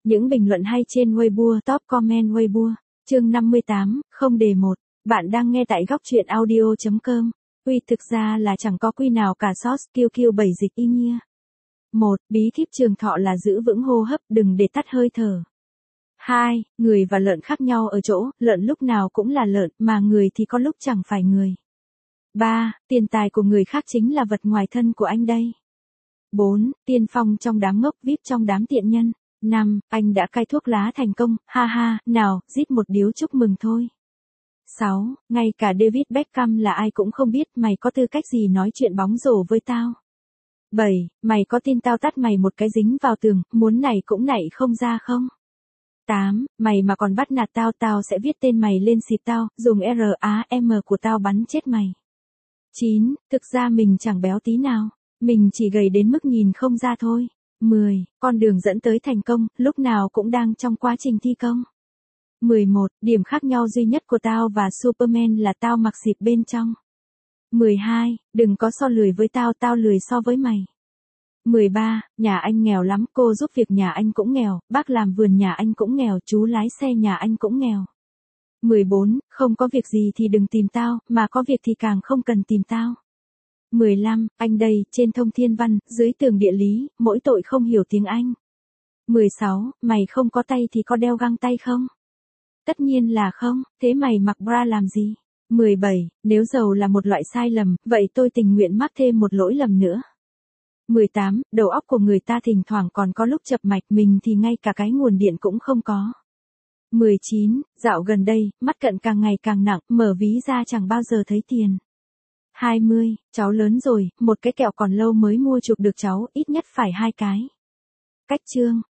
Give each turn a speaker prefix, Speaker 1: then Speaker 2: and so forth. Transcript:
Speaker 1: Những bình luận hay trên Weibo, top comment Weibo. Chương 58, không đề 1. Bạn đang nghe tại góc truyện audio.com. Quy thực ra là chẳng có quy nào cả source QQ 7 dịch y nhia. 1. Bí kíp trường thọ là giữ vững hô hấp, đừng để tắt hơi thở. 2. Người và lợn khác nhau ở chỗ, lợn lúc nào cũng là lợn, mà người thì có lúc chẳng phải người. 3. Tiền tài của người khác chính là vật ngoài thân của anh đây. 4. Tiên phong trong đám ngốc, VIP trong đám tiện nhân. 5. Anh đã cai thuốc lá thành công, ha ha, nào, rít một điếu chúc mừng thôi. 6. Ngay cả David Beckham là ai cũng không biết, mày có tư cách gì nói chuyện bóng rổ với tao. 7. Mày có tin tao tát mày một cái dính vào tường, muốn nảy cũng nảy không ra không? 8. Mày mà còn bắt nạt tao, tao sẽ viết tên mày lên xịt tao, dùng RAM của tao bắn chết mày. 9. Thực ra mình chẳng béo tí nào, mình chỉ gầy đến mức nhìn không ra thôi. 10. Con đường dẫn tới thành công, lúc nào cũng đang trong quá trình thi công. 11. Điểm khác nhau duy nhất của tao và Superman là tao mặc xịp bên trong. 12. Đừng có so lười với tao, tao lười so với mày. 13. Nhà anh nghèo lắm, cô giúp việc nhà anh cũng nghèo, bác làm vườn nhà anh cũng nghèo, chú lái xe nhà anh cũng nghèo. 14. Không có việc gì thì đừng tìm tao, mà có việc thì càng không cần tìm tao. 15. Anh đây, trên thông thiên văn, dưới tường địa lý, mỗi tội không hiểu tiếng Anh. 16. Mày không có tay thì có đeo găng tay không? Tất nhiên là không, thế mày mặc bra làm gì? 17. Nếu giàu là một loại sai lầm, vậy tôi tình nguyện mắc thêm một lỗi lầm nữa. 18. Đầu óc của người ta thỉnh thoảng còn có lúc chập mạch, mình thì ngay cả cái nguồn điện cũng không có. 19. Dạo gần đây, mắt cận càng ngày càng nặng, mở ví ra chẳng bao giờ thấy tiền. 20. Cháu lớn rồi, một cái kẹo còn lâu mới mua chuộc được cháu, ít nhất phải 2 cái. Cách chương,